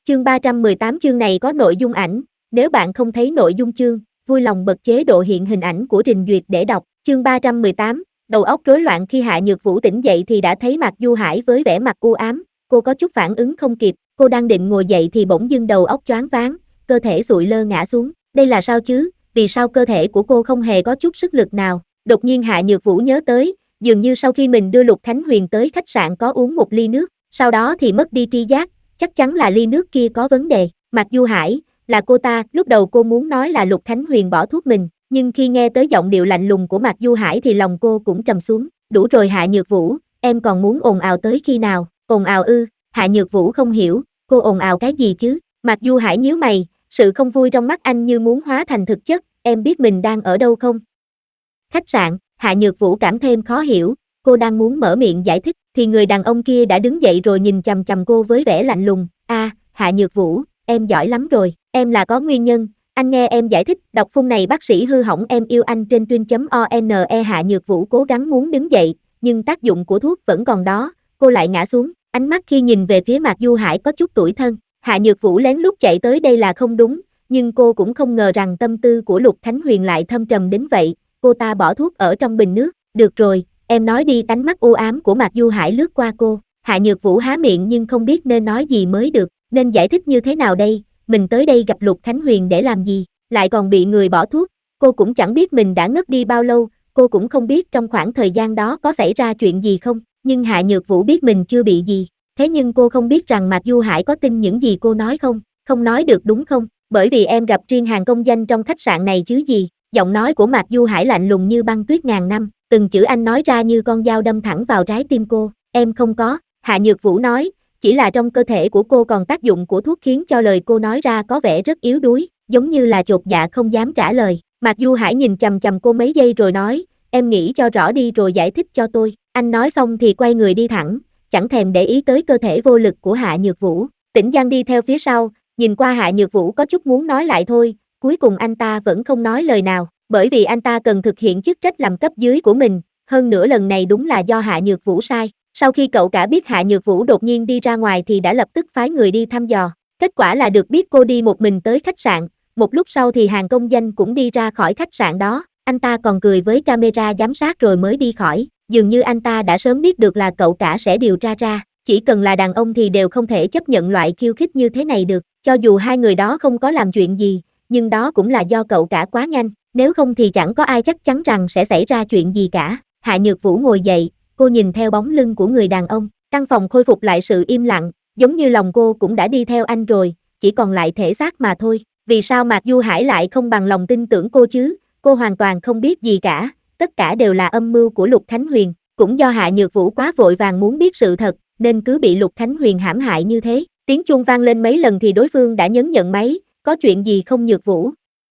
Chương 318 chương này có nội dung ảnh, nếu bạn không thấy nội dung chương, vui lòng bật chế độ hiện hình ảnh của trình duyệt để đọc. Chương 318, đầu óc rối loạn. Khi Hạ Nhược Vũ tỉnh dậy thì đã thấy Mạc Du Hải với vẻ mặt u ám, cô có chút phản ứng không kịp, cô đang định ngồi dậy thì bỗng dưng đầu óc choáng váng, cơ thể sụi lơ ngã xuống. Đây là sao chứ? Vì sao cơ thể của cô không hề có chút sức lực nào? Đột nhiên Hạ Nhược Vũ nhớ tới, dường như sau khi mình đưa Lục Khánh Huyền tới khách sạn có uống một ly nước, sau đó thì mất đi tri giác, chắc chắn là ly nước kia có vấn đề. Mạc Du Hải, là cô ta. Lúc đầu cô muốn nói là Lục Khánh Huyền bỏ thuốc mình, nhưng khi nghe tới giọng điệu lạnh lùng của Mạc Du Hải thì lòng cô cũng trầm xuống. Đủ rồi Hạ Nhược Vũ, em còn muốn ồn ào tới khi nào? Ồn ào ư? Hạ Nhược Vũ không hiểu, cô ồn ào cái gì chứ? Mạc Du Hải nhíu mày, sự không vui trong mắt anh như muốn hóa thành thực chất. Em biết mình đang ở đâu không? Khách sạn. Hạ Nhược Vũ cảm thêm khó hiểu, cô đang muốn mở miệng giải thích thì người đàn ông kia đã đứng dậy rồi nhìn chằm chằm cô với vẻ lạnh lùng. Hạ Nhược Vũ, em giỏi lắm rồi, em là có nguyên nhân, anh nghe em giải thích. Đọc phun này bác sĩ hư hỏng em yêu anh trên twin.one. Hạ Nhược Vũ cố gắng muốn đứng dậy, nhưng tác dụng của thuốc vẫn còn đó, cô lại ngã xuống, ánh mắt khi nhìn về phía Mạc Du Hải có chút tủi thân. Hạ Nhược Vũ lén lút chạy tới đây là không đúng, nhưng cô cũng không ngờ rằng tâm tư của Lục Khánh Huyền lại thâm trầm đến vậy. Cô ta bỏ thuốc ở trong bình nước. Được rồi, em nói đi. Ánh mắt u ám của Mạc Du Hải lướt qua cô. Hạ Nhược Vũ há miệng nhưng không biết nên nói gì mới được, nên giải thích như thế nào đây. Mình tới đây gặp Lục Khánh Huyền để làm gì, lại còn bị người bỏ thuốc. Cô cũng chẳng biết mình đã ngất đi bao lâu, cô cũng không biết trong khoảng thời gian đó có xảy ra chuyện gì không. Nhưng Hạ Nhược Vũ biết mình chưa bị gì. Thế nhưng cô không biết rằng Mạc Du Hải có tin những gì cô nói không? Không nói được đúng không? Bởi vì em gặp riêng hàng công danh trong khách sạn này chứ gì. Giọng nói của Mạc Du Hải lạnh lùng như băng tuyết ngàn năm, từng chữ anh nói ra như con dao đâm thẳng vào trái tim cô. Em không có, Hạ Nhược Vũ nói, chỉ là trong cơ thể của cô còn tác dụng của thuốc khiến cho lời cô nói ra có vẻ rất yếu đuối, giống như là chột dạ không dám trả lời. Mạc Du Hải nhìn chằm chằm cô mấy giây rồi nói, em nghĩ cho rõ đi rồi giải thích cho tôi. Anh nói xong thì quay người đi thẳng, chẳng thèm để ý tới cơ thể vô lực của Hạ Nhược Vũ. Tĩnh Giang đi theo phía sau, nhìn qua Hạ Nhược Vũ có chút muốn nói lại thôi. Cuối cùng anh ta vẫn không nói lời nào, bởi vì anh ta cần thực hiện chức trách làm cấp dưới của mình, hơn nữa lần này đúng là do Hạ Nhược Vũ sai. Sau khi cậu cả biết Hạ Nhược Vũ đột nhiên đi ra ngoài thì đã lập tức phái người đi thăm dò, kết quả là được biết cô đi một mình tới khách sạn, một lúc sau thì hàng công danh cũng đi ra khỏi khách sạn đó, anh ta còn cười với camera giám sát rồi mới đi khỏi, dường như anh ta đã sớm biết được là cậu cả sẽ điều tra ra, chỉ cần là đàn ông thì đều không thể chấp nhận loại khiêu khích như thế này được, cho dù hai người đó không có làm chuyện gì. Nhưng đó cũng là do cậu cả quá nhanh, nếu không thì chẳng có ai chắc chắn rằng sẽ xảy ra chuyện gì cả. Hạ Nhược Vũ ngồi dậy, cô nhìn theo bóng lưng của người đàn ông, căn phòng khôi phục lại sự im lặng, giống như lòng cô cũng đã đi theo anh rồi, chỉ còn lại thể xác mà thôi. Vì sao Mạc Du Hải lại không bằng lòng tin tưởng cô chứ? Cô hoàn toàn không biết gì cả, tất cả đều là âm mưu của Lục Khánh Huyền, cũng do Hạ Nhược Vũ quá vội vàng muốn biết sự thật, nên cứ bị Lục Khánh Huyền hãm hại như thế. Tiếng chuông vang lên mấy lần thì đối phương đã nhấn nhận máy. Có chuyện gì không Nhược Vũ?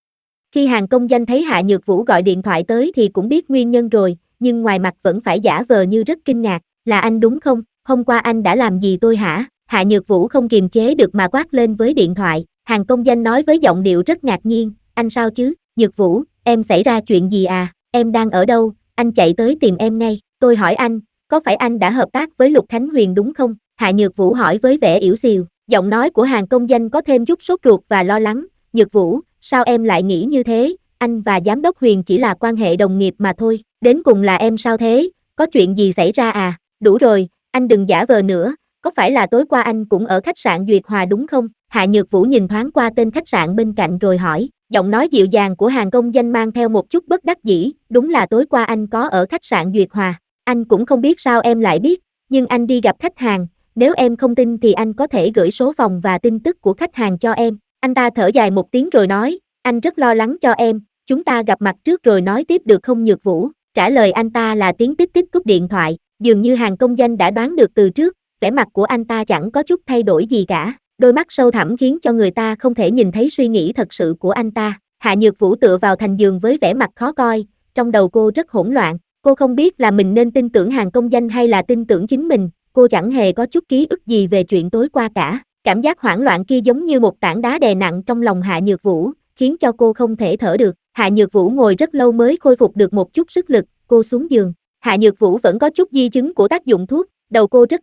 Khi hàng công danh thấy Hạ Nhược Vũ gọi điện thoại tới thì cũng biết nguyên nhân rồi, nhưng ngoài mặt vẫn phải giả vờ như rất kinh ngạc. Là anh đúng không? Hôm qua anh đã làm gì tôi hả? Hạ Nhược Vũ không kiềm chế được mà quát lên với điện thoại. Hàng công danh nói với giọng điệu rất ngạc nhiên, anh sao chứ? Nhược Vũ, em xảy ra chuyện gì à? Em đang ở đâu? Anh chạy tới tìm em ngay. Tôi hỏi anh, có phải anh đã hợp tác với Lục Khánh Huyền đúng không? Hạ Nhược Vũ hỏi với vẻ ỉu xìu. Giọng nói của hàng công danh có thêm chút sốt ruột và lo lắng. Nhược Vũ, sao em lại nghĩ như thế? Anh và giám đốc Huyền chỉ là quan hệ đồng nghiệp mà thôi. Đến cùng là em sao thế? Có chuyện gì xảy ra à? Đủ rồi, anh đừng giả vờ nữa. Có phải là tối qua anh cũng ở khách sạn Duyệt Hòa đúng không? Hạ Nhược Vũ nhìn thoáng qua tên khách sạn bên cạnh rồi hỏi. Giọng nói dịu dàng của hàng công danh mang theo một chút bất đắc dĩ. Đúng là tối qua anh có ở khách sạn Duyệt Hòa. Anh cũng không biết sao em lại biết, nhưng anh đi gặp khách hàng. Nếu em không tin thì anh có thể gửi số phòng và tin tức của khách hàng cho em. Anh ta thở dài một tiếng rồi nói, anh rất lo lắng cho em, chúng ta gặp mặt trước rồi nói tiếp được không Nhược Vũ? Trả lời anh ta là tiếng tít tít cúp điện thoại, dường như hàng công danh đã đoán được từ trước, vẻ mặt của anh ta chẳng có chút thay đổi gì cả, đôi mắt sâu thẳm khiến cho người ta không thể nhìn thấy suy nghĩ thật sự của anh ta. Hạ Nhược Vũ tựa vào thành giường với vẻ mặt khó coi, trong đầu cô rất hỗn loạn, cô không biết là mình nên tin tưởng hàng công danh hay là tin tưởng chính mình. Cô chẳng hề có chút ký ức gì về chuyện tối qua cả. Cảm giác hoảng loạn kia giống như một tảng đá đè nặng trong lòng Hạ Nhược Vũ, khiến cho cô không thể thở được. Hạ Nhược Vũ ngồi rất lâu mới khôi phục được một chút sức lực, cô xuống giường. Hạ Nhược Vũ vẫn có chút di chứng của tác dụng thuốc, đầu cô rất đau,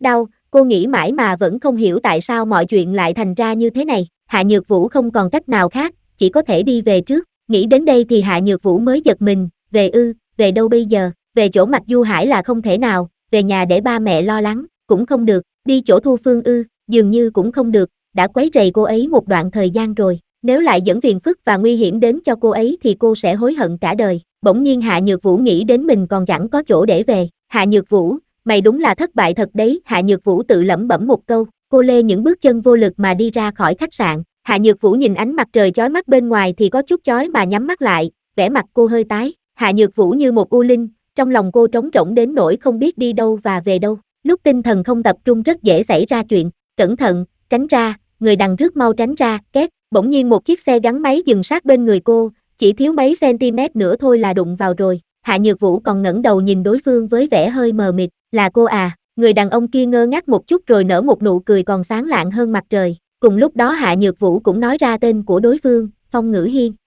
Cô nghĩ mãi mà vẫn không hiểu tại sao mọi chuyện lại thành ra như thế này. Hạ Nhược Vũ không còn cách nào khác, chỉ có thể đi về trước. Nghĩ đến đây thì Hạ Nhược Vũ mới giật mình, về đâu bây giờ? Về chỗ Mạc Du Hải là không thể nào, về nhà để ba mẹ lo lắng, cũng không được, đi chỗ Thu Phương dường như cũng không được, đã quấy rầy cô ấy một đoạn thời gian rồi. Nếu lại dẫn phiền phức và nguy hiểm đến cho cô ấy thì cô sẽ hối hận cả đời. Bỗng nhiên Hạ Nhược Vũ nghĩ đến mình còn chẳng có chỗ để về. Hạ Nhược Vũ, mày đúng là thất bại thật đấy. Hạ Nhược Vũ tự lẩm bẩm một câu, cô lê những bước chân vô lực mà đi ra khỏi khách sạn. Hạ Nhược Vũ nhìn ánh mặt trời chói mắt bên ngoài thì có chút chói mà nhắm mắt lại, vẻ mặt cô hơi tái. Hạ Nhược Vũ như một u linh, trong lòng cô trống rỗng đến nỗi không biết đi đâu và về đâu. Lúc tinh thần không tập trung rất dễ xảy ra chuyện. Cẩn thận, tránh ra, người đằng trước mau tránh ra, két. Bỗng nhiên một chiếc xe gắn máy dừng sát bên người cô, chỉ thiếu mấy cm nữa thôi là đụng vào rồi. Hạ Nhược Vũ còn ngẩng đầu nhìn đối phương với vẻ hơi mờ mịt, là cô à? Người đàn ông kia ngơ ngác một chút rồi nở một nụ cười còn sáng lạng hơn mặt trời. Cùng lúc đó Hạ Nhược Vũ cũng nói ra tên của đối phương, Phong Ngữ Hiên.